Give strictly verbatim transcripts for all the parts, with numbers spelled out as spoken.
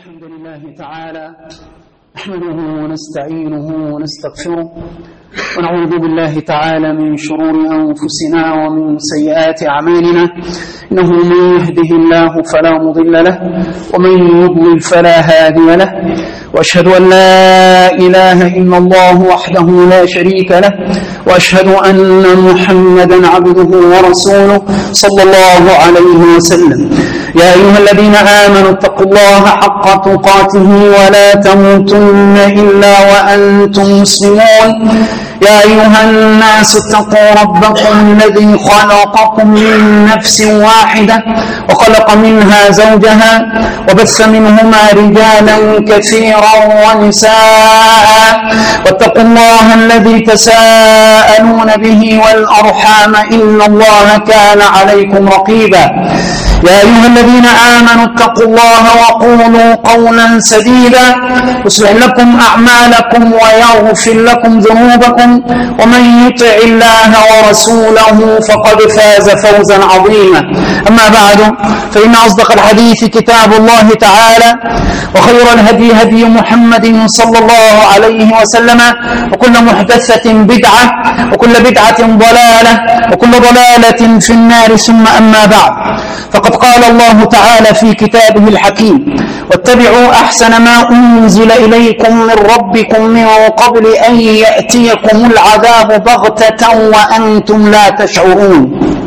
الحمد لله تعالى نحمده ونستعينه ونستغفره ونعوذ بالله تعالى من شرور أنفسنا ومن سيئات أعمالنا، إنه من يهده الله فلا مضل له ومن يضلل فلا هادي له، وأشهد أن لا إله إلا الله وحده لا شريك له، وأشهد أن محمدا عبده ورسوله صلى الله عليه وسلم. يا أيها الذين آمنوا اتقوا الله حق تقاته ولا تموتن إلا وأنتم مسلمون. يا أيها الناس اتقوا ربكم الذي خلقكم من نفس واحدة وخلق منها زوجها وبث منهما رجالا كثيرا ونساء، واتقوا الله الذي تساءلون به والأرحام إن الله كان عليكم رقيبا. يا أيها الذين آمنوا اتقوا الله وقولوا قولا سديدا يصلح لكم أعمالكم ويغفر لكم ذنوبكم، ومن يطع الله ورسوله فقد فاز فوزا عظيما. أما بعد، فإن أصدق الحديث كتاب الله تعالى، وخير الهدي هدي محمد صلى الله عليه وسلم، وكل محدثة بدعة، وكل بدعة ضلالة، وكل ضلالة في النار. ثم أما بعد، فقد قال الله تعالى في كتابه الحكيم: واتبعوا أحسن ما أنزل إليكم من ربكم من قبل أن يأتيكم العذاب بغتة وأنتم لا تشعرون.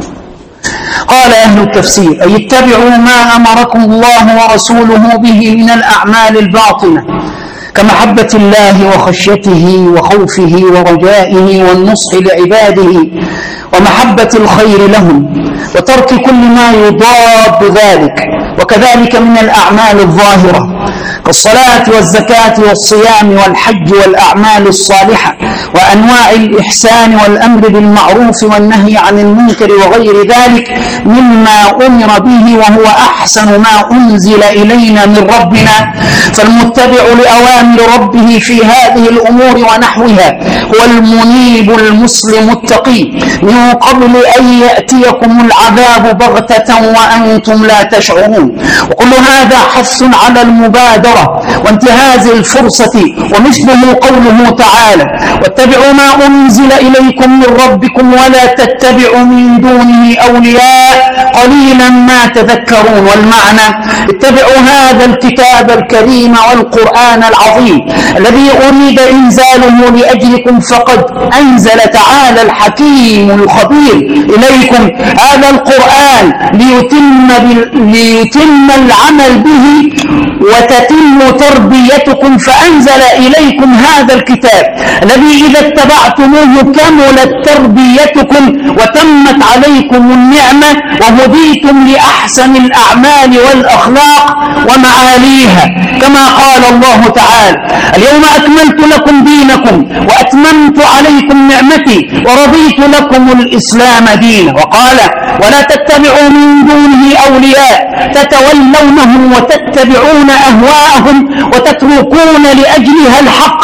قال أهل التفسير: أي اتبعوا ما أمركم الله ورسوله به من الأعمال الباطنة كمحبة الله وخشيته وخوفه ورجائه والنصح لعباده ومحبة الخير لهم وترك كل ما يضاد ذلك، وكذلك من الأعمال الظاهرة كالصلاة والزكاة والصيام والحج والأعمال الصالحة وأنواع الإحسان والأمر بالمعروف والنهي عن المنكر وغير ذلك مما أمر به وهو أحسن ما أنزل إلينا من ربنا. فالمتبع لأوامر ربه في هذه الأمور ونحوها هو المنيب المسلم التقي من قبل أن يأتيكم العذاب بغتة وأنتم لا تشعرون. وكل هذا حث على المبادرة وانتهاز الفرصة، ومثله قوله تعالى: واتبعوا ما أنزل إليكم من ربكم ولا تتبعوا من دونه أولياء قليلا ما تذكرون. والمعنى: اتبعوا هذا الكتاب الكريم والقرآن العظيم الذي أريد إنزاله لأجلكم، فقد أنزل تعالى الحكيم الخبير إليكم هذا القرآن ليتم, ليتم العمل به وتتم تربيتكم، فأنزل إليكم هذا الكتاب الذي إذا اتبعتموه كملت تربيتكم وتمت عليكم النعمة وهديتم لأحسن الأعمال والأخلاق ومعاليها، كما قال الله تعالى: اليوم أكملت لكم دينكم وأتممت عليكم نعمتي ورضيت لكم الإسلام دينا. وقال: ولا تتبعوا من دونه أولياء تتولونهم وتتبعون أهواءهم وتتركون لأجلها الحق.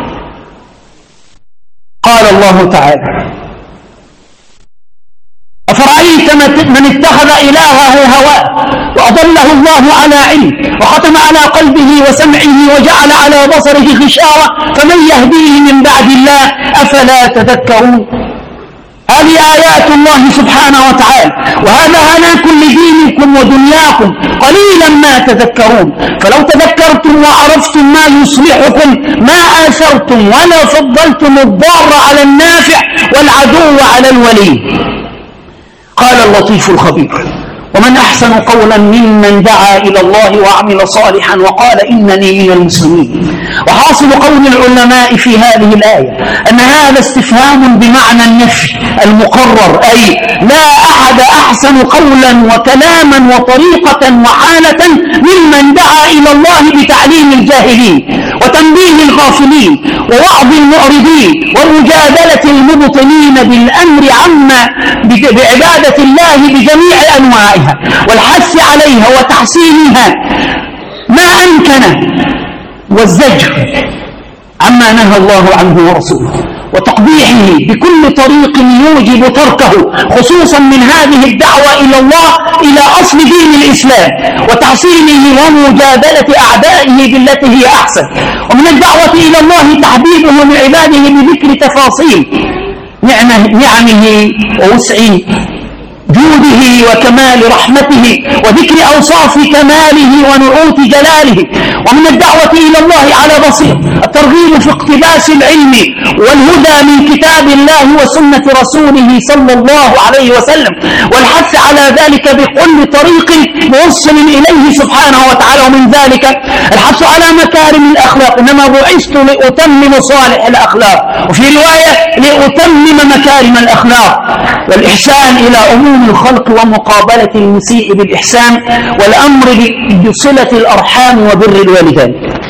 قال الله تعالى: أفرأيت من اتخذ إلهه هواه وأضله الله على علم وختم على قلبه وسمعه وجعل على بصره غشاوة فمن يهديه من بعد الله أفلا تذكرون. هذه آيات الله سبحانه وتعالى، وهذا هلاك لدينكم ودنياكم قليلا ما تذكرون. فلو تذكرتم وعرفتم ما يصلحكم ما آثرتم ولا فضلتم الضار على النافع والعدو على الولي. قال اللطيف الخبير: ومن أحسن قولا ممن دعا إلى الله وعمل صالحا وقال إنني من المسلمين. وحاصل قول العلماء في هذه الآية أن هذا استفهام بمعنى النفي المقرر، أي لا أحد أحسن قولا وكلاما وطريقة وحالة ممن دعا إلى الله بتعليم الجاهلين وتنبيه الغافلين ووعظ المعرضين ومجادلة المبطلين بالأمر عما بعبادة الله بجميع أنواعها والحث عليها وتحسينها ما أمكن، والزجر عما نهى الله عنه ورسوله. وتقبيحه بكل طريق يوجب تركه، خصوصا من هذه الدعوة إلى الله إلى أصل دين الإسلام وتحصيله ومجادلة أعدائه بالتي هي أحسن. ومن الدعوة إلى الله تحبيبه لعباده بذكر تفاصيل نعمه ووسع جوده وكمال رحمته وذكر أوصاف كماله ونعوت جلاله. ومن الدعوة إلى الله على بصيرة الترغيب في اقتباس العلم والهدى من كتاب الله وسنة رسوله صلى الله عليه وسلم، والحث على ذلك بكل طريق موصل إليه سبحانه وتعالى. ومن ذلك الحث على مكارم الأخلاق، إنما بعثت لأتمم صالح الأخلاق، وفي رواية لأتمم مكارم الأخلاق، والإحسان إلى أمور الخلق ومقابلة المسيء بالإحسان، والأمر بصلة الأرحام وبر الوالدين.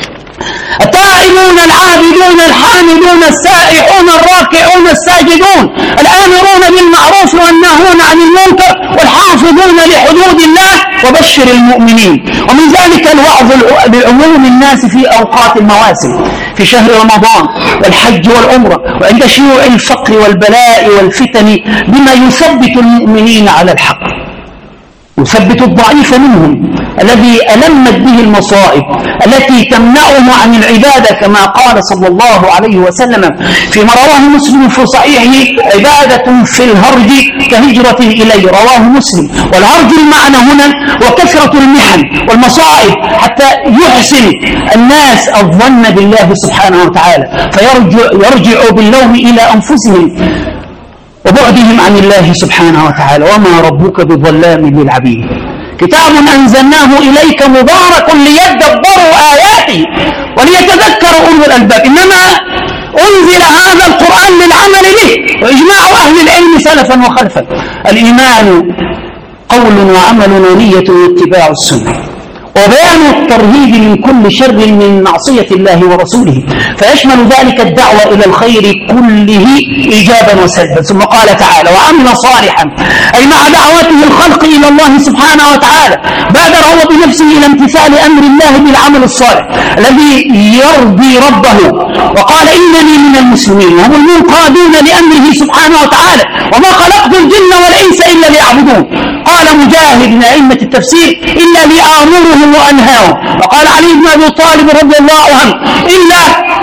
التائبون العابدون الحامدون السائحون الراكعون الساجدون الآمرون بالمعروف والناهون عن المنكر والحافظون لحدود الله وبشر المؤمنين. ومن ذلك الوعظ بعموم الناس في أوقات المواسم، في شهر رمضان والحج والعمرة، وعند شيوع الفقر والبلاء والفتن، بما يثبت المؤمنين على الحق، يثبت الضعيف منهم الذي ألمت به المصائب التي تمنعه عن العبادة، كما قال صلى الله عليه وسلم فيما رواه مسلم في صحيحه: عبادة في الهرج كهجرة إليه، رواه مسلم. والهرج المعنى هنا وكثرة المحن والمصائب حتى يحسن الناس الظن بالله سبحانه وتعالى، فيرجع يرجع باللوم إلى أنفسهم وبعدهم عن الله سبحانه وتعالى. وما ربك بظلام للعبيد. كتاب أنزلناه إليك مبارك ليدبروا آياته وليتذكروا أولو الألباب. إنما أنزل هذا القرآن للعمل به، وإجماع أهل العلم سلفا وخلفا. الإيمان قول وعمل ونية واتباع السنة، وبيان الترهيب من كل شر من معصية الله ورسوله، فيشمل ذلك الدعوة إلى الخير كله إيجابا وسلبا. ثم قال تعالى: وعمل صالحا، أي مع دعوته الخلق إلى الله سبحانه وتعالى بادر هو بنفسه إلى امتثال أمر الله بالعمل الصالح الذي يرضي ربه، وقال: إنني من المسلمين، وهم المنقادون لأمره سبحانه وتعالى، وما خلقت الجن والإنس إلا ليعبدون. قال مجاهد من أئمة التفسير: إلا لآمرهم وأنهاهم. وقال علي بن أبي طالب رضي الله عنه: إلا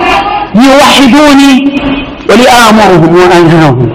ليوحدوني ولآمرهم وأنهاهم.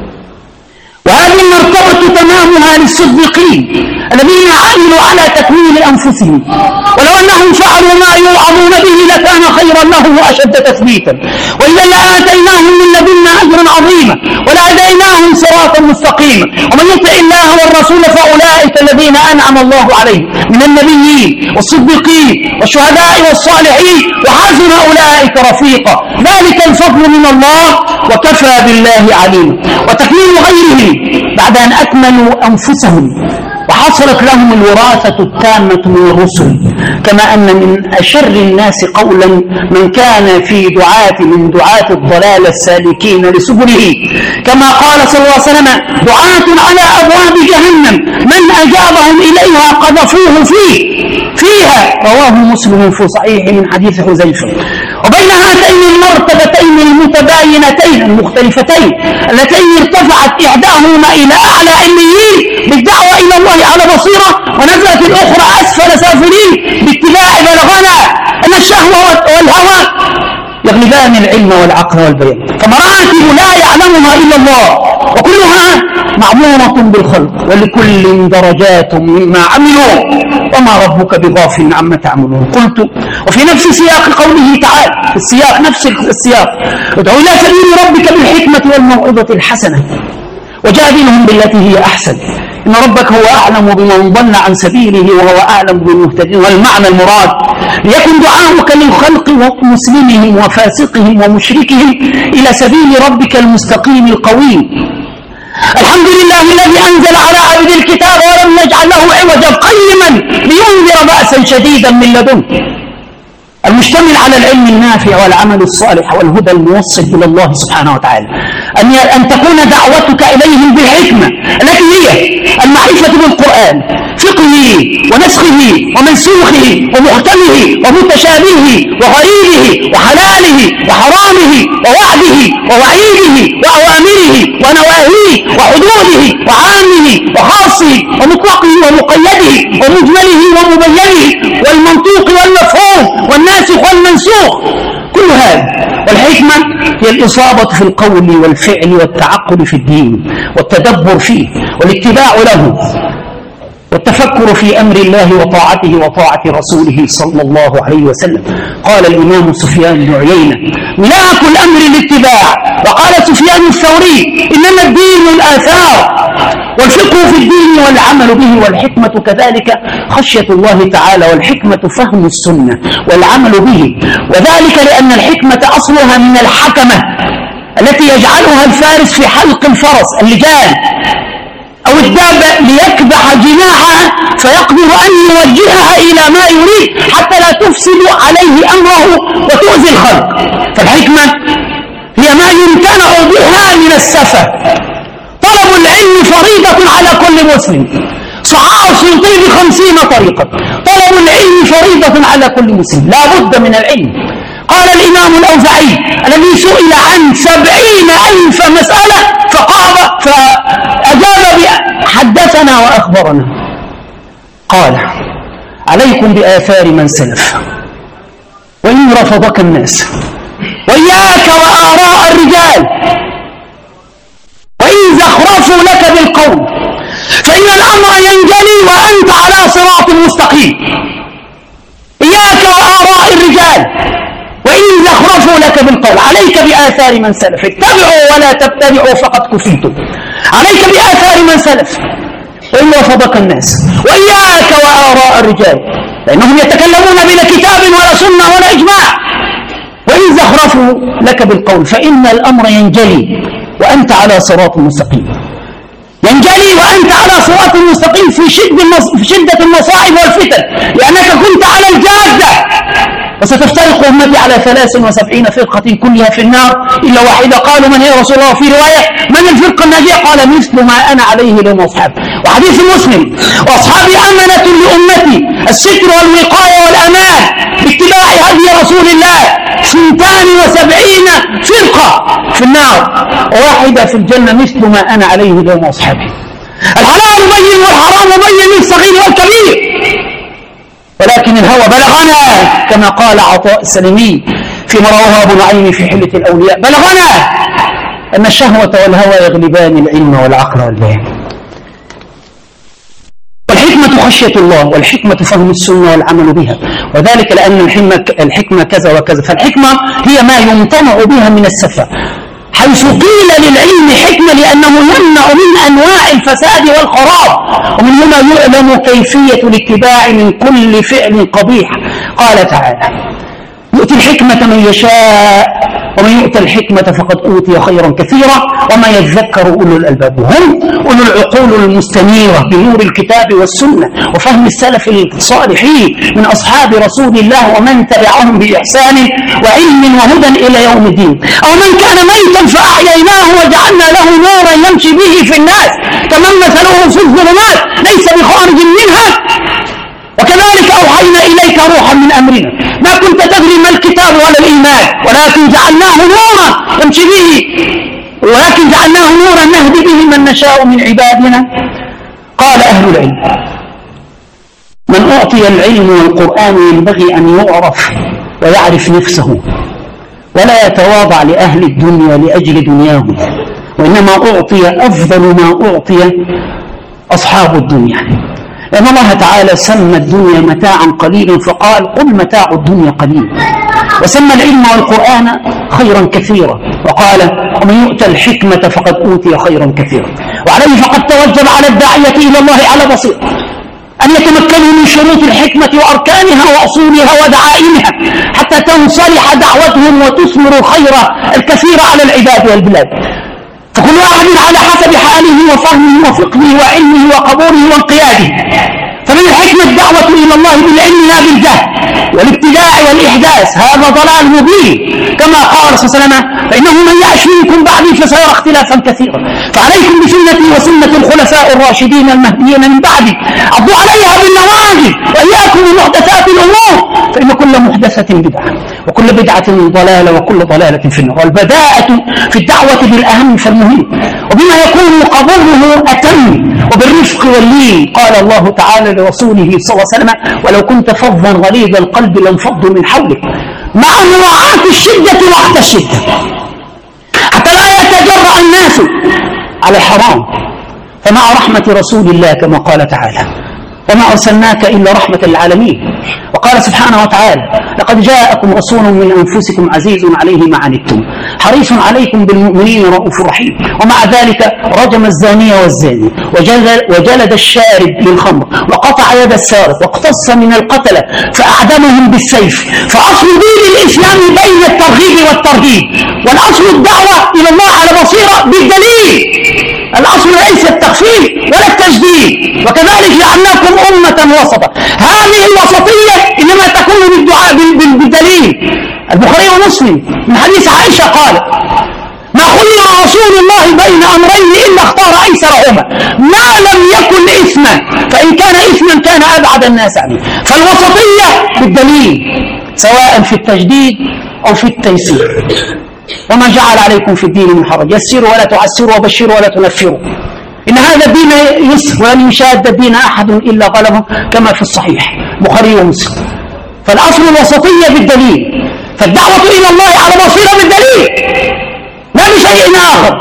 وهذه المرتبة تمامها للصديقين الذين عملوا على تكوين أنفسهم، ولو أنهم فعلوا ما يوعظون به لكان خيرا لهم وأشد تثبيتا، وإذا لآتيناهم من لدنا أجرا عظيما ولهديناهم صراطا مستقيما. ومن يطع الله والرسول فأولئك الذين أنعم الله عليهم من النبيين والصديقين والشهداء والصالحين، وحسن أولئك رفيقا، ذلك الفضل من الله وكفى بالله عليما. وتكميل غيرهم بعد أن أكملوا أنفسهم وحصلت لهم الوراثة التامة من الرسل، كما أن من أشر الناس قولا من كان في دعاة من دعاة الضلال السالكين لسبله، كما قال صلى الله عليه وسلم: دعاة على أبواب جهنم من أجابهم إليها قذفوه فيه فيها، رواه مسلم في صحيح من حديث حذيفة. وبين هاتين المرتبتين المتباينتين المختلفتين اللتين ارتفعت إحداهما إلى أعلى عليين بالدعوة إلى الله على بصيرة، ونزلت الأخرى أسفل سافلين باتباع بلغنا أن الشهوة والهوى يغلبان العلم والعقل والبيان، فمراتب لا يعلمها إلا الله، وكلها معمورة بالخلق، ولكل درجات مما عملوا، وما ربك بغافل عما تعملون. قلت: وفي نفس سياق قوله تعالى، في السياق نفس السياق: ادعو إلى سبيل ربك بالحكمة والموعظة الحسنة وجادلهم بالتي هي أحسن، إن ربك هو أعلم بمن ضل عن سبيله وهو أعلم بالمهتدين. والمعنى المراد: ليكن دعاؤك للخلق ومسلمهم وفاسقهم ومشركهم إلى سبيل ربك المستقيم القويم. الحمد لله الذي أنزل على عبد الكتاب ولم يجعل له عوجا قيما لينذر بأسا شديدا من لدنه. المشتمل على العلم النافع والعمل الصالح والهدى الموصل إلى الله سبحانه وتعالى، أن أن تكون دعوتك إليهم بالحكمة التي هي المعرفة بالقرآن، فقهه ونسخه ومنسوخه ومحكمه ومتشابهه وغريبه وحلاله وحرامه ووعده ووعيده وأوامره ونواهيه وحدوده وعامه وخاصه ومطلقه ومقيده ومجمله ومبينه والمنطوق والمفهوم والناسخ والمنسوخ، كل هذا. والحكمة هي الإصابة في القول والفعل والتعقل في الدين والتدبر فيه والاتباع له والتفكر في أمر الله وطاعته وطاعة رسوله صلى الله عليه وسلم. قال الإمام سفيان بن عيينة: ملاك الأمر الاتباع. وقال سفيان الثوري: إنما الدين الآثار، والفقه في الدين والعمل به، والحكمة كذلك خشية الله تعالى، والحكمة فهم السنة والعمل به، وذلك لأن الحكمة أصلها من الحكمة التي يجعلها الفارس في حلق الفرس اللجام أو الدابة ليكبح جناحها فيقدر أن يوجهها إلى ما يريد حتى لا تفسد عليه أمره وتؤذي الخلق. فالحكمة هي ما يمتنع بها من السفه. طلب العلم فريضة على كل مسلم. صحاح السيوطي بخمسين طريقة. طلب العلم فريضة على كل مسلم، لا بد من العلم. قال الإمام الأوزاعي الذي سئل عن سبعين ألف مسألة فقال فأجاب حدثنا وأخبرنا، قال: عليكم بآثار من سلف وإن رفضك الناس، وإياك وآراء الرجال وإن زخرفوا لك بالقول، فإن الأمر ينجلي وأنت على صراط مستقيم. إياك وآراء الرجال وإن زخرفوا لك بالقول. عليك بآثار من سلف، اتبعوا ولا تبتدعوا فقد كفيتم. عليك بآثار من سلف وإن رفضك الناس، وإياك وآراء الرجال لأنهم يتكلمون بلا كتاب ولا سنة ولا إجماع. وإن زخرفوا لك بالقول فإن الأمر ينجلي وأنت على صراط مستقيم. ينجلي وأنت على صراط مستقيم في شدة المصائب والفتن، لأنك كنت على الجادة. وستفترق أمتي على ثلاث وسبعين فرقة كلها في النار إلا واحدة. قالوا: من هي رسول الله؟ في رواية: من الفرقة الناجية؟ قال: مثل ما أنا عليه اليوم وأصحابي. وحديث مسلم: وأصحابي أمنة لأمتي، الستر والوقاية والأمان باتباع هدي رسول الله. اثنتان وسبعين فرقة في النار وواحدة في الجنة مثل ما أنا عليه اليوم وأصحابي. الحلال بين والحرام بين للصغير والكبير، ولكن الهوى بلغنا كما قال عطاء السلمي فيما رواه أبو نعيم في حلة الأولياء: بلغنا أن الشهوة والهوى يغلبان العلم والعقل والبيان. والحكمة خشية الله، والحكمة فهم السنة والعمل بها، وذلك لأن الحكمة كذا وكذا. فالحكمة هي ما يمتنع بها من السفة، حيث قيل للعلم حكمة لأنه يمنع من أنواع الفساد والخراب، ومن هنا يعلم كيفية الاتباع من كل فعل قبيح. قال تعالى: يؤتي الحكمة من يشاء ومن يؤتى الحكمة فقد أوتي خيرا كثيرا وما يذكر أولو الألباب. هم أولو العقول المستنيرة بنور الكتاب والسنة وفهم السلف الصالحين من أصحاب رسول الله ومن تبعهم بإحسان وعلم وهدى إلى يوم الدين. أو من كان ميتا فأحييناه وجعلنا له نورا يمشي به في الناس كمن مثله في الظلمات ليس بخارج منها. وكذلك أوحينا إليك روحا من أمرنا ما كنت تدري ما الكتاب ولا الإيمان ولكن جعلناه نورا يمشي به ولكن جعلناه نورا نهدي به من نشاء من عبادنا. قال أهل العلم: من أعطي العلم والقرآن ينبغي أن يعرف ويعرف نفسه ولا يتواضع لأهل الدنيا لأجل دنياه، وإنما أعطي أفضل ما أعطي أصحاب الدنيا، لأن الله تعالى سمى الدنيا متاعا قليلا فقال: قل متاع الدنيا قليل. وسمى العلم والقرآن خيرا كثيرا وقال: ومن يؤتى الحكمة فقد أوتي خيرا كثيرا. وعليه فقد توجب على الداعية إلى الله على بصيرة أن يتمكنوا من شروط الحكمة وأركانها وأصولها ودعائمها حتى تنصلح دعوتهم وتثمر الخير الكثير على العباد والبلاد. فكل واحد على حسب حاله وفهمه وفقهه وعلمه وقبوله وانقياده. فمن الحكمة الدعوة إلى الله بالعلم لا بالجهل والابتداع والإحداث هذا ضلال مبين، كما قال صلى الله عليه وسلم: فإنه من يعش منكم بعدي فسيرى اختلافا كثيرا، فعليكم بسنتي وسنة الخلفاء الراشدين المهديين من بعدي، عضوا عليها بالنواجذ وإياكم بمحدثات الأمور، فإن كل محدثة بدعة وكل بدعة ضلالة وكل ضلالة في النار. والبداءة في الدعوة بالأهم فالمهم وبما يكون قبوله أتم وبالرفق واللين. قال الله تعالى لرسوله صلى الله عليه وسلم: ولو كنت فظا غليظ القلب لانفضوا من حولك، مع مراعاة الشدة وقت الشدة، حتى لا يتجرأ الناس على الحرام، فمع رحمة رسول الله كما قال تعالى: وما أرسلناك إلا رحمة للعالمين. وقال سبحانه وتعالى: لقد جاءكم رسول من أنفسكم عزيز عليه ما عنتم حريص عليكم بالمؤمنين رؤوف رحيم. ومع ذلك رجم الزانية والزاني وجلد, وجلد الشارب للخمر وقطع يد السارق واقتص من القتلة فأعدمهم بالسيف. فأصل دين الإسلام بين الترغيب والترهيب، والأصل الدعوة إلى الله على بصيرة بالدليل. الأصل ليس التخفيف ولا التجديد. وكذلك جعلناكم أمة وسطا. هذه الوسطية إنما تكون بالدعاء بالدليل. البخاري ومسلم من حديث عائشة قال: ما خير رسول الله بين أمرين إلا اختار أيسرهما ما لم يكن إثما، فإن كان إثما كان أبعد الناس عنه. فالوسطية بالدليل سواء في التجديد أو في التيسير. وما جعل عليكم في الدين من حرج، يسروا ولا تعسروا وبشروا ولا تنفروا، إن هذا الدين يسر ولن يشاد الدين أحد إلا غلبه، كما في الصحيح البخاري ومسلم. فالأصل الوسطية بالدليل، فالدعوة إلى الله على بصيرة بالدليل لا بشيء آخر.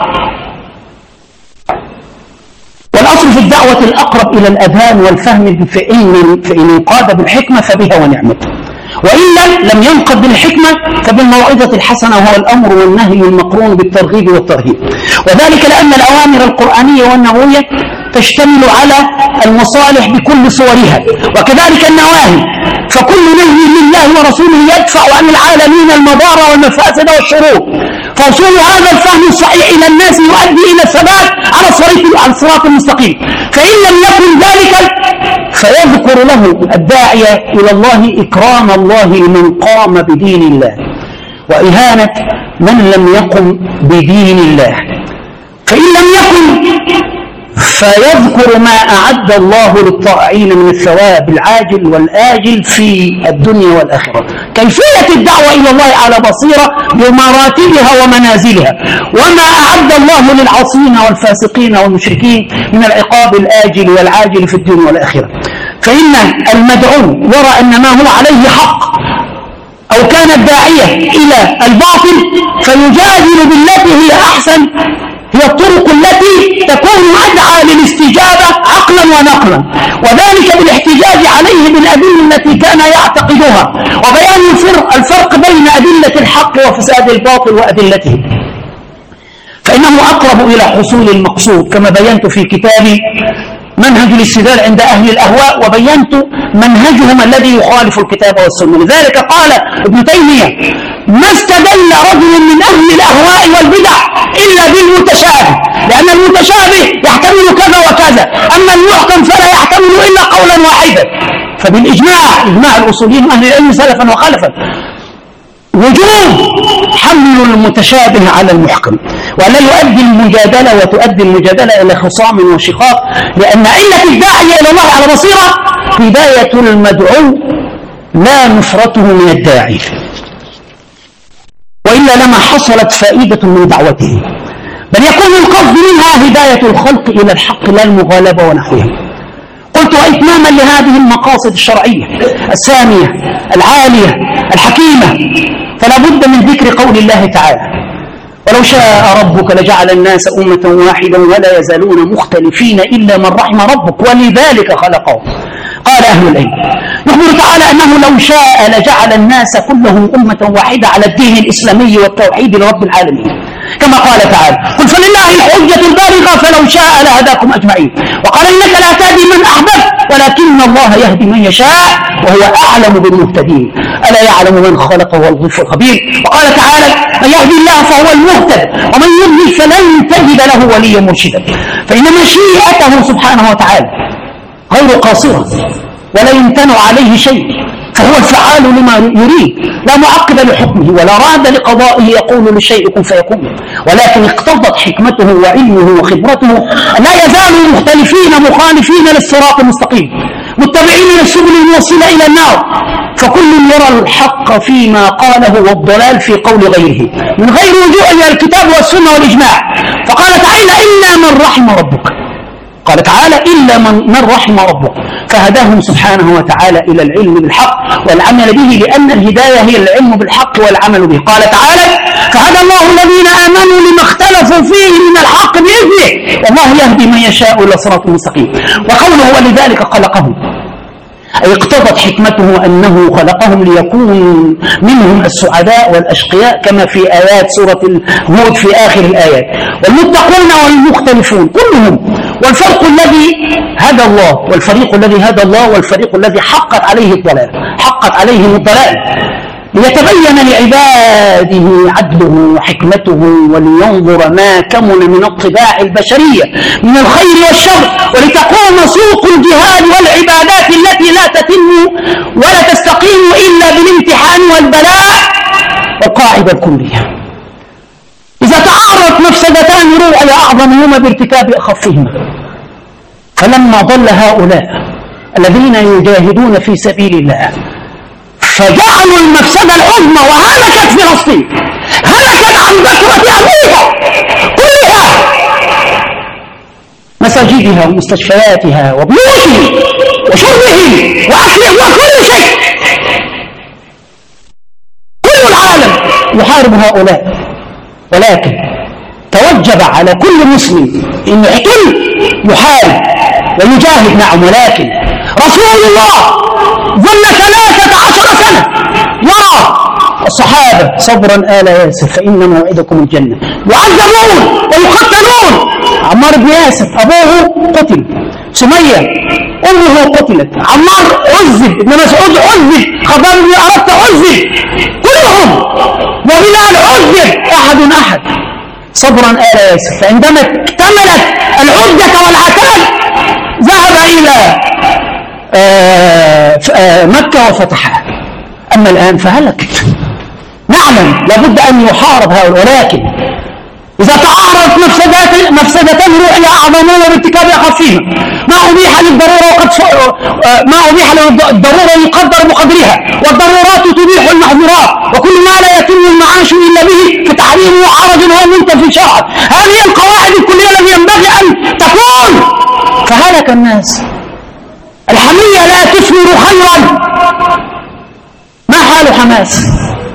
والأصل في الدعوة الأقرب إلى الأذهان والفهم، فإن, فإن انقاد بالحكمة فبها ونعمت، وإلا لم ينقد بالحكمة فبالموعظة الحسنة، وهو الأمر والنهي المقرون بالترغيب والترهيب. وذلك لأن الأوامر القرآنية والنبوية تشتمل على المصالح بكل صورها، وكذلك النواهي، فكل نهي لله ورسوله يدفع عن العالمين المضار والمفاسد والشرور. فوصول هذا الفهم الصحيح إلى الناس يؤدي إلى الثبات على الصراط المستقيم. فإن لم يكن ذلك فيذكر له الداعية إلى الله إكرام الله لمن قام بدين الله وإهانة من لم يقم بدين الله. فإن لم يكن فيذكر ما أعد الله للطائعين من الثواب العاجل والآجل في الدنيا والآخرة، كيفية الدعوة إلى الله على بصيرة بمراتبها ومنازلها، وما أعد الله للعاصين والفاسقين والمشركين من العقاب الآجل والعاجل في الدنيا والآخرة. فإن المدعو يرى أن ما هو عليه حق، أو كان الداعية إلى الباطل فيجادل بالتي هي أحسن، هي الطرق التي تكون أدعى للاستجابة عقلا ونقلا، وذلك بالاحتجاج عليه بالأدلة التي كان يعتقدها، وبيان الفرق, الفرق بين أدلة الحق وفساد الباطل وأدلته، فإنه أقرب إلى حصول المقصود، كما بينت في كتابي منهج الاستدلال عند أهل الأهواء، وبينت منهجهم الذي يخالف الكتاب والسنة. لذلك قال ابن تيمية: ما استدل رجل من أهل الأهواء والبدع إلا بالمتشابه، لأن المتشابه يحتمل كذا وكذا، أما المحكم فلا يحتمل إلا قولا واحدا. فبالإجماع، إجماع الأصوليين أهل العلم سلفا وخلفا، وجوب حمل المتشابه على المحكم، ولا يؤدي المجادلة وتؤدي المجادلة إلى خصام وشقاق، لأن علة الداعية إلى الله على بصيرة هداية المدعو لا نفرته من الداعي، وإلا لما حصلت فائدة من دعوته، بل يكون القصد منها هداية الخلق إلى الحق لا المغالبة ونحوها. قلت: وإتماما لهذه المقاصد الشرعية السامية العالية الحكيمة، فلا بد من ذكر قول الله تعالى: ولو شاء ربك لجعل الناس أمة واحدة ولا يزالون مختلفين إلا من رحم ربك ولذلك خلقهم. قال أهل العلم: يخبر تعالى أنه لو شاء لجعل الناس كلهم أمة واحدة على الدين الإسلامي والتوحيد لرب العالمين، كما قال تعالى: قل فلله الحجة البالغة فلو شاء لهداكم أجمعين. وقال: إنك لا تهدي من أحببت ولكن الله يهدي من يشاء وهو أعلم بالمهتدين، ألا يعلم من خلق وهو اللطيف الخبير. وقال تعالى: من يهدي الله فهو المهتد ومن يضلل فلن تجد له وليا مرشدا. فإن مشيئته سبحانه وتعالى غير قاصرة ولا يمتنع عليه شيء، فهو الفعال لما يريد، لا معقب لحكمه ولا راد لقضائه، يقول للشيء كن فيكون. ولكن اقتضت حكمته وعلمه وخبرته أن لا يزالوا مختلفين مخالفين للصراط المستقيم، متبعين للسبل الموصلة إلى النار، فكل يرى الحق فيما قاله والضلال في قول غيره من غير رجوع إلى الكتاب والسنة والإجماع. فقال تعالى إلا من رحم ربك، قال تعالى إلا من, من رحم ربك، فهداهم سبحانه وتعالى إلى العلم بالحق والعمل به، لأن الهداية هي العلم بالحق والعمل به. قال تعالى فهدى الله الذين آمنوا لما اختلفوا فيه من الحق بإذنه والله يهدي من يشاء إلى صراط مستقيم. وقوله ولذلك خلقهم، أي اقتضت حكمته أنه خلقهم ليكون منهم السعداء والأشقياء كما في آيات سورة هود في آخر الآيات، والمتقون والمختلفون كلهم، والفرق الذي هدى الله والفريق الذي هدى الله والفريق الذي حقت عليه الضلال حقت عليهم الضلال، ليتبين لعباده عدله وحكمته ولينظر ما كمن من الطباع البشرية من الخير والشر، ولتقوم سوق الجهاد والعبادات التي لا تتم ولا تستقيم إلا بالامتحان والبلاء. والقاعدة الكلية إذا تعارضت مفسدتان روعي أعظمهما بارتكاب أخفهما، فلما ضل هؤلاء الذين يجاهدون في سبيل الله فجعلوا المفسدة العظمى وهلكت فلسطين، هلكت عن بكرة أبوها كلها، مساجدها ومستشفياتها وبيوتهم وشربهم وأكلهم وكل شيء، كل العالم يحارب هؤلاء. ولكن توجب على كل مسلم إنه يحتل يحارب ويجاهد، نعم، ولكن رسول الله ظل ثلاثة عشر سنة يرى الصحابة صبرا آل ياسر فإن موعدكم الجنة، يعذبون ويقتلون. عمار بن ياسر أبوه قتل، سمية أمه قتلت، عمار عذب، ابن مسعود عذب، خباب بن أردت عذب، كلهم، وبلال عذب، أحد أحد، صبرا آل ياسر. فعندما اكتملت العدة والعتاد ذهب إلى آآ آآ مكة وفتحها. أما الآن فهلكت. نعلم لابد أن يحارب هؤلاء، ولكن إذا تعارضت مفسدات مفسدتان رؤيا أعظمهما بارتكاب أخفهما، ما أبيح للضرورة وقد ما أبيح للضرورة يقدر بقدرها، والضرورات تبيح المحظورات، وكل ما لا يتم المعاش إلا به فتحريمه حرج ومنتفي شرعا. هذه القواعد الكلية التي ينبغي أن تكون. فهلك الناس. الحمية لا تثمر خيرا. ما حال حماس؟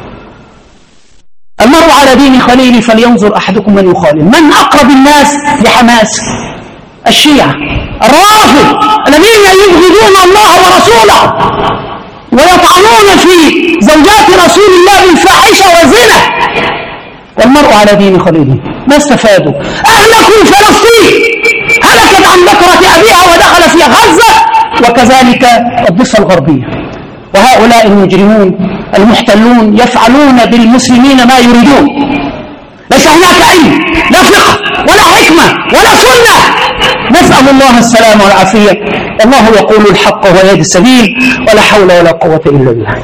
المرء على دين خليل فلينظر أحدكم من يخالل. من أقرب الناس لحماس؟ الشيعة الرافض الذين يبغضون الله ورسوله ويطعنون في زوجات رسول الله بالفاحشة والزنا. والمرء على دين خليل. ما استفادوا؟ أهلكوا فلسطين، هلكت عن بكرة أبيها ودخل في غزة، وكذلك الضفة الغربية. وهؤلاء المجرمون المحتلون يفعلون بالمسلمين ما يريدون. ليس هناك علم، لا فقه ولا حكمة ولا سنة. نسأل الله السلامة والعافية. الله يقول الحق ويهدي السبيل، ولا حول ولا قوة إلا بالله.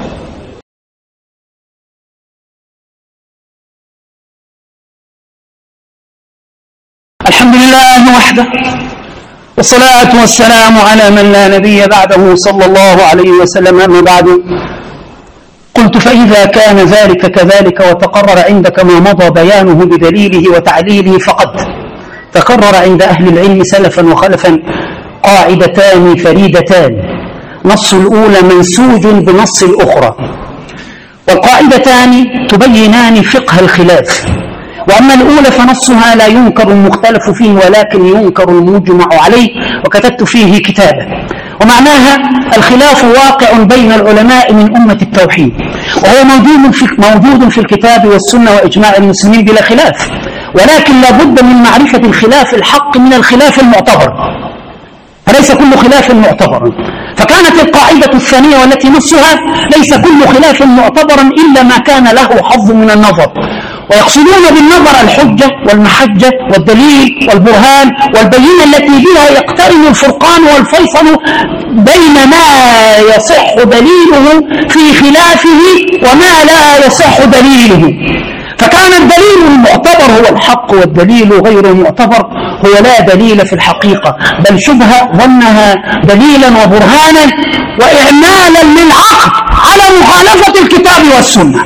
الحمد لله وحده، والصلاة والسلام على من لا نبي بعده صلى الله عليه وسلم. أما بعد، قلت فإذا كان ذلك كذلك وتقرر عندك ما مضى بيانه بدليله وتعليله، فقد تقرر عند أهل العلم سلفا وخلفا قاعدتان فريدتان، نص الأولى منسوج بنص الأخرى، والقاعدتان تبينان فقه الخلاف. وأما الأولى فنصها لا ينكر المختلف فيه ولكن ينكر المجمع عليه، وكتبت فيه كتابا. ومعناها الخلاف واقع بين العلماء من أمة التوحيد، وهو موجود في, موجود في الكتاب والسنة وإجماع المسلمين بلا خلاف، ولكن لا بد من معرفة الخلاف الحق من الخلاف المعتبر، فليس كل خلاف معتبر. فكانت القاعدة الثانية والتي نصها ليس كل خلاف معتبرا إلا ما كان له حظ من النظر، ويقصدون بالنظر الحجة والمحجة والدليل والبرهان والبينة التي بها يقترن الفرقان والفيصل بين ما يصح دليله في خلافه وما لا يصح دليله. فكان الدليل المعتبر هو الحق، والدليل غير المعتبر هو لا دليل في الحقيقة، بل شبه ظنها دليلا وبرهانا وإعمالا للعقل على مخالفة الكتاب والسنة.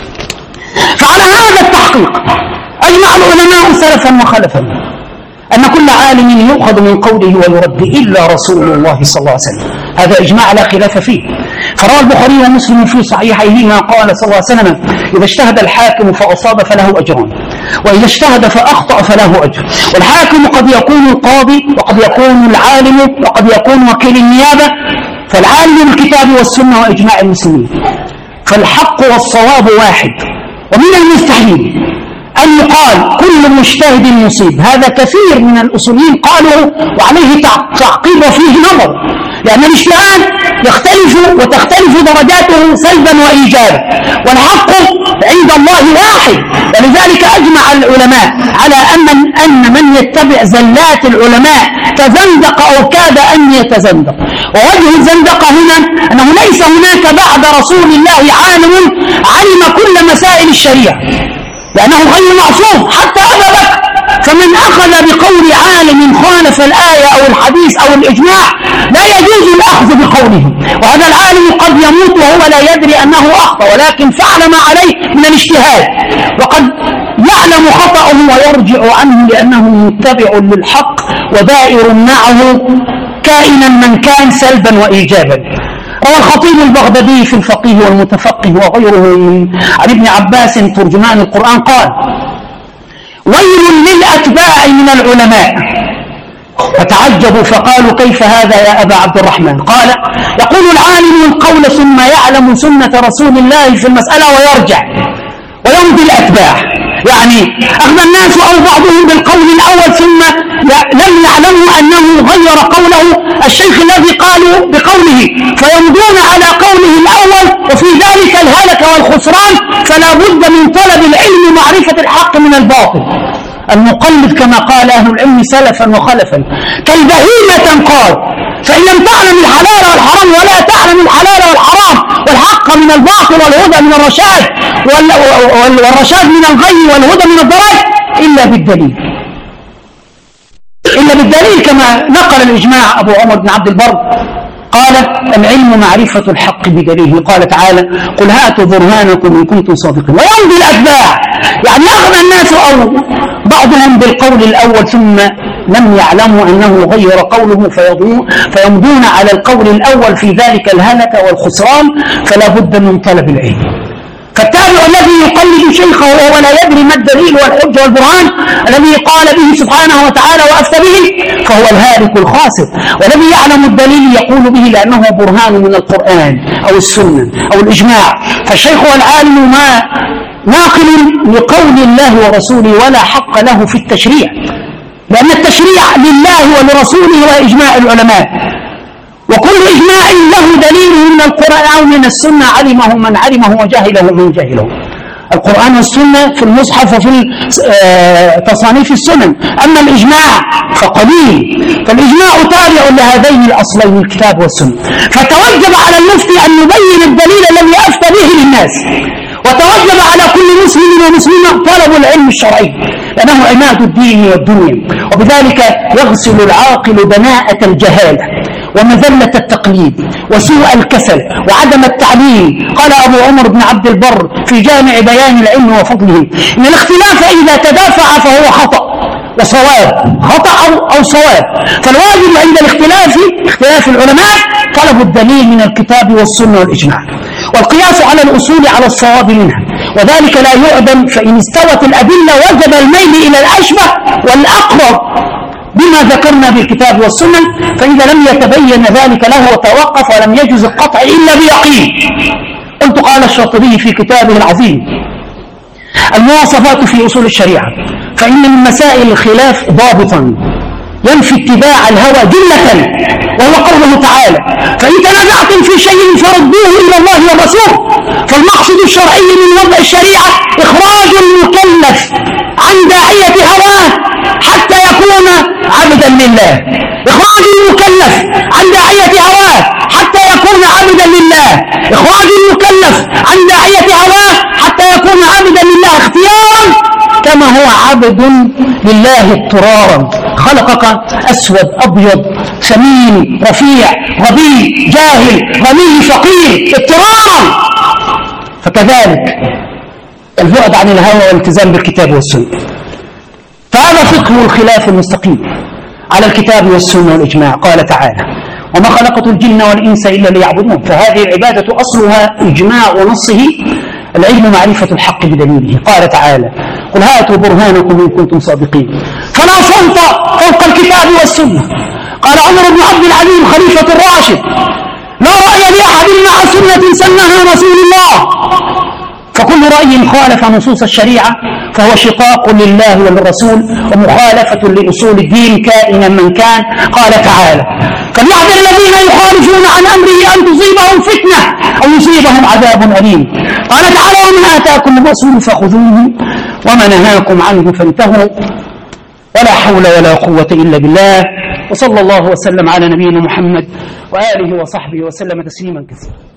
فعلى هذا التحقيق أجمع العلماء سلفا وخلفا أن كل عالم يؤخذ من قوله ويرد إلا رسول الله صلى الله عليه وسلم. هذا إجماع لا خلاف فيه. فروى البخاري ومسلم في صحيحيهما قال صلى الله عليه وسلم: إذا اجتهد الحاكم فأصاب فله أجران، وإذا اجتهد فأخطأ فله أجر. والحاكم قد يكون القاضي، وقد يكون العالم، وقد يكون وكيل النيابة. فالعالم بالكتاب والسنة وإجماع المسلمين. فالحق والصواب واحد. ومن المستحيل أن يقال كل مجتهد مصيب. هذا كثير من الأصوليين قالوا، وعليه تعقيب فيه نظر، لأن الاجتهاد يختلف وتختلف درجاته سلبا وإيجابا، والحق عند الله واحد. ولذلك أجمع العلماء على أن أن من يتبع زلات العلماء تزندق أو كاد أن يتزندق. ووجه الزندقة هنا أنه ليس هناك بعد رسول الله عالم علم كل مسائل الشريعة، لأنه غير معصوم حتى أبا بكر. فمن أخذ بقول عالم خالف الآية أو الحديث أو الإجماع لا يجوز الأخذ بقوله. وهذا العالم قد يموت وهو لا يدري أنه أخطأ، ولكن فعل ما عليه من الاجتهاد، وقد يعلم خطأه ويرجع عنه لأنه متبع للحق ودائر معه كائنا من كان سلبا وإيجابا. روى الخطيب البغدادي في الفقيه والمتفقه وغيره عن ابن عباس ترجمان القرآن قال: ويل للأتباع من العلماء. فتعجبوا فقالوا: كيف هذا يا أبا عبد الرحمن؟ قال: يقول العالم القول ثم يعلم سنة رسول الله في المسألة ويرجع ويمضي الأتباع. يعني أخذ الناس أو بعضهم بالقول الأول ثم لم يعلموا أنه غير قوله الشيخ الذي قالوا بقوله، فيمضون على قوله الأول، وفي ذلك الهلك والخسران. فلا بد من طلب العلم ومعرفة الحق من الباطل. المقلد كما قال أهل العلم سلفا وخلفا كالبهيمة تنقاد، فإن لم تعلم الحلال والحرام ولا تعلم الحلال والحرام والحق من الباطل والهدى من الرشاد والرشاد من الغي والهدى من الضلال إلا بالدليل إلا بالدليل كما نقل الإجماع أبو عمر بن عبد البر قال: العلم معرفة الحق بدليله. قال تعالى: قل هاتوا برهانكم إن كنتم صادقين. ويمضي الأتباع، يعني أخذ الناس أو بعضهم بالقول الأول ثم لم يعلموا أنه غير قوله فيمضون على القول الأول، في ذلك الهلك والخسران. فلا بد من طلب العلم. فالتابع الذي يقلد شيخه وهو لا يدري ما الدليل والحجة والبرهان الذي قال به سبحانه وتعالى وأفتى به، فهو الهالك الخاسر. والذي يعلم الدليل يقول به لأنه برهان من القرآن أو السنة أو الإجماع. فالشيخ والعالم ما ناقل لقول الله ورسوله ولا حق له في التشريع، لأن التشريع لله ولرسوله وإجماع العلماء، وكل إجماع له دليل من القرآن أو من السنة علمه من علمه وجهله من جهله. القرآن والسنة في المصحف وفي تصانيف السنن، أما الإجماع فقليل. فالإجماع تابع لهذين الأصلين الكتاب والسنة. فتوجب على المفتي أن يبين الدليل الذي أفتى به للناس، وتوجب على كل مسلم ومسلمة طلب العلم الشرعي، لأنه عماد الدين والدنيا. وبذلك يغسل العاقل دناءة الجهالة ومذلة التقليد وسوء الكسل وعدم التعليم. قال أبو عمر بن عبد البر في جامع بيان العلم وفضله: إن الاختلاف إذا تدافع فهو خطأ وصواب، خطأ أو, أو صواب. فالواجب عند الاختلاف اختلاف العلماء طلب الدليل من الكتاب والسنة والإجماع، والقياس على الأصول على الصواب منها، وذلك لا يعدم. فإن استوت الأدلة وجب الميل إلى الأشبه والأقرب بما ذكرنا بالكتاب والسنة. فإذا لم يتبين ذلك له وتوقف ولم يجوز القطع إلا بيقين. قلت قال الشاطبي في كتابه العظيم المواصفات في أصول الشريعة: فإن من مسائل الخلاف ضابطا ينفي اتباع الهوى جلة، وهو قوله تعالى: فإن تنازعتم في شيء فردوه إلى الله والرسول. فالمقصد الشرعي من وضع الشريعة إخراج المكلف عن داعية هواه حتى يكون عبدا لله، إخراج المكلف عن داعية هواه حتى يكون عبدا لله، إخراج المكلف عن داعية هواه حتى يكون عبدا لله اختيارا، كما هو عبد لله اضطرارا. خلقك أسود أبيض سمين رفيع غبي جاهل غني فقير اضطرارا، فكذلك البعد عن الهوى والالتزام بالكتاب والسنة. فهذا فقه الخلاف المستقيم على الكتاب والسنة والإجماع. قال تعالى: وما خلقت الجن والإنس إلا ليعبدون. فهذه العبادة أصلها إجماع ونصه العلم معرفة الحق بدليله. قال تعالى: قل هاتوا برهانكم إن كنتم صادقين. فلا سلط فوق الكتاب والسنة. قال عمر بن عبد العزيز الخليفة الراشد: لا رأي لأحد مع سنة سنها رسول الله. فكل رأي خالف نصوص الشريعة فهو شقاق لله وللرسول ومخالفة لأصول الدين كائنا من كان. قال تعالى: فليحذر الذين يخالفون عن أمره أن تصيبهم فتنة أو يصيبهم عذاب أليم. قال تعالى: وما آتاكم الرسول فخذوه وما نهاكم عنه فانتهوا. ولا حول ولا قوة إلا بالله. وصلى الله وسلم على نبينا محمد وآله وصحبه وسلم تسليما كثيرا.